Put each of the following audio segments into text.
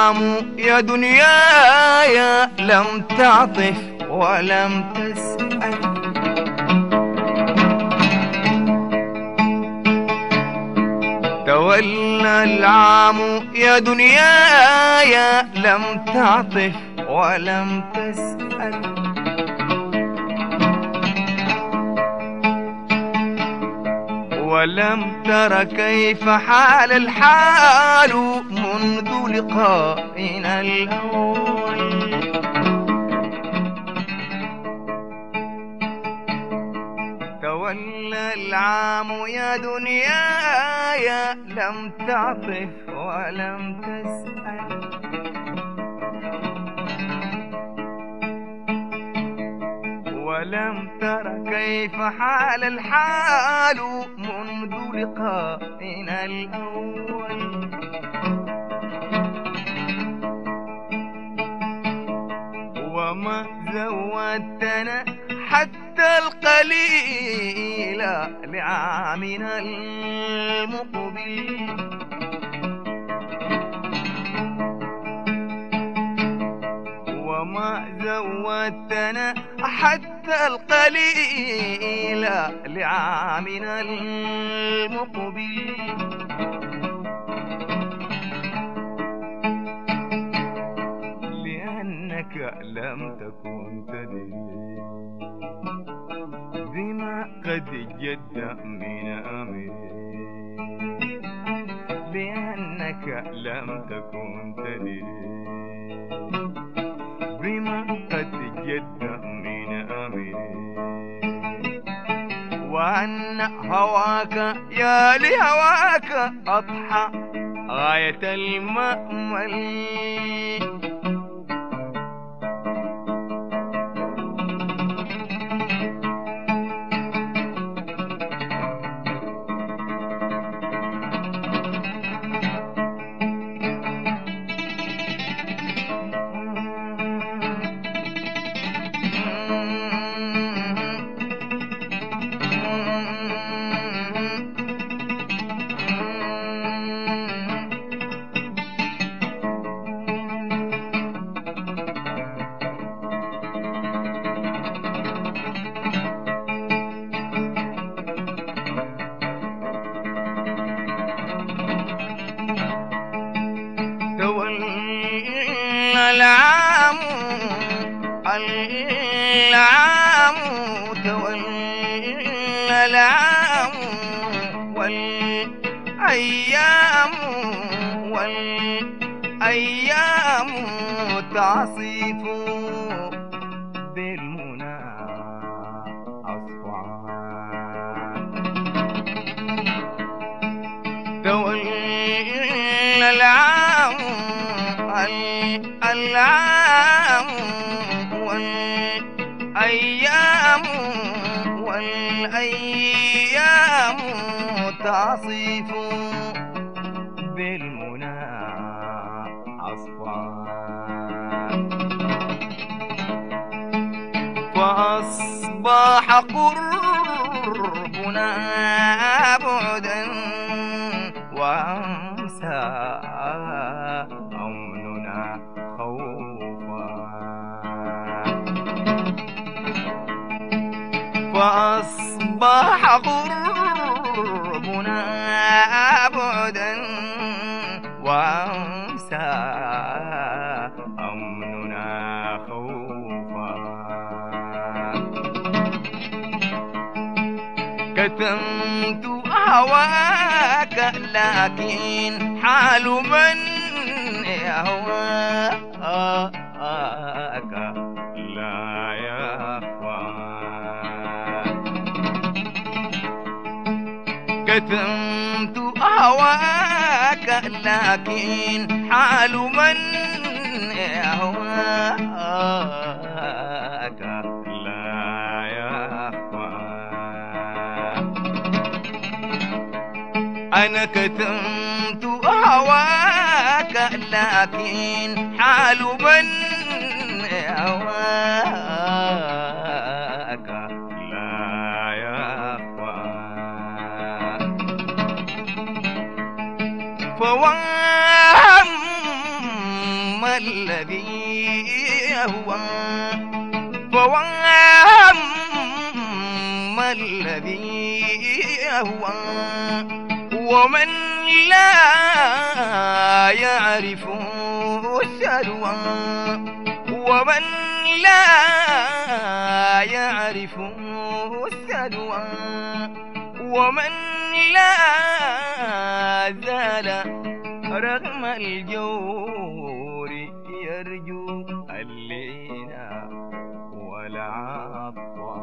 العام يا دنياي لم تعطف ولم تسأل. تولى العام يا دنياي لم تعطف ولم تسأل. ولم تر كيف حال الحال منذ لقائنا الأول. تولى العام يا دنياي لم تعطف ولم تسأل. ولم تر كيف حال الحال منذ لقائنا الأول. وما زودتنا حتى القليل لعامنا المقبل. وما زودتنا حتى القليل لعامنا المقبل. لأنك لم تكن تدري بما قد جد من أمري. لأنك لم تكن تدري بما قد جد من أمري. وأن هواك يا لهواك أضحى غاية المأمل. العام تولى العام والأيام تعصف بالمنى أصفعان. تولى العام والأيام تعصف بالمنى أصفان. فأصبح قربنا بعدا وأمسى أمننا خوفا. فأصبح قربنا بعدا وأمسى أمننا خوفا. كتمت هواك لكن حال من يهواك لا يخفى. كتمت هواك لكن حال من يهواك لا يخفى. أنا كتمت هواك لكن حال من يهواك لا يخفى. فوهم يهوى فوما الذي يهوى ومن لا يعرف السلوى ومن لا يعرف السلوى ومن لا زال رغم الجور يرجو اللينا والعطاء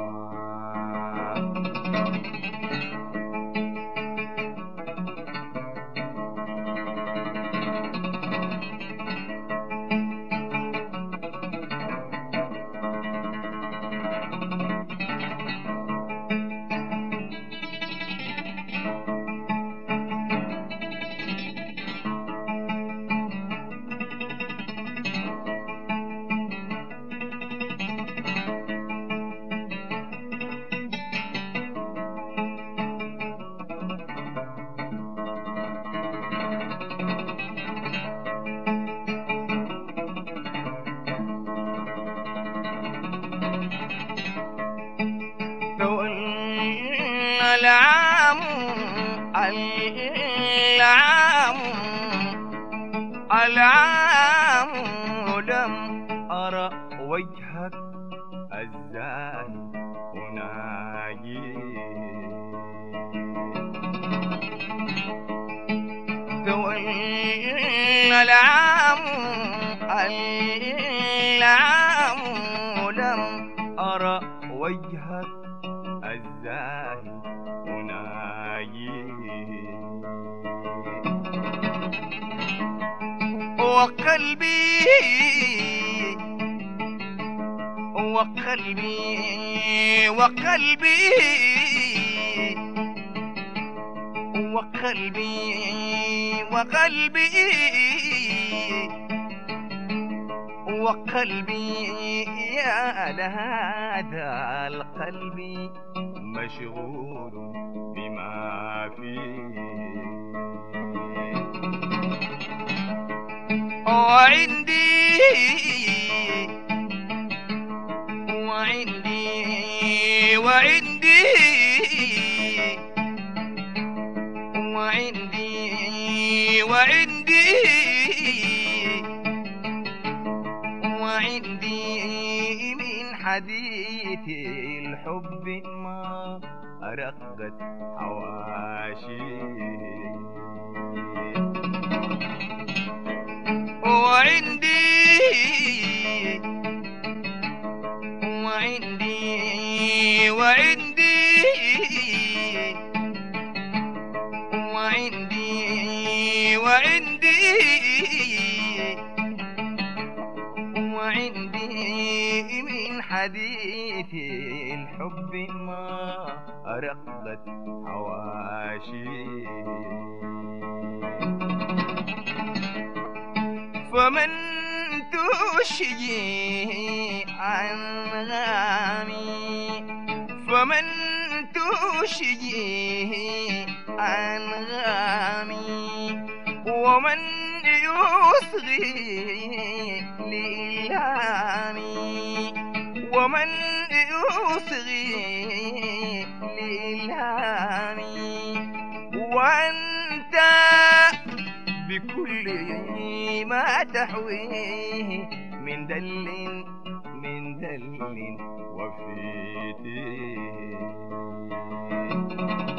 العام العام العام لم أرى وجهك الزاهي أناجي تولى العام العام لم أرى وجهك الزاهي أناجي وقلبي وقلبي وقلبي وقلبي وقلبي وقلبي يا لهذا القلب مشغول بما فيه وعندي وعندي وعندي وعندي وعندي وعندي من حديث الحب ما أرقت حواشي وعندي وعندي وعندي وعندي وعندي وعندي من حديث الحب ما أرقت حواشي فمن تشجي عن غامي فمن تشجي عن غامي ومن يصغي للهامي ومن يصغي للهامي وأنت بكل ما تحويه من دل وفيته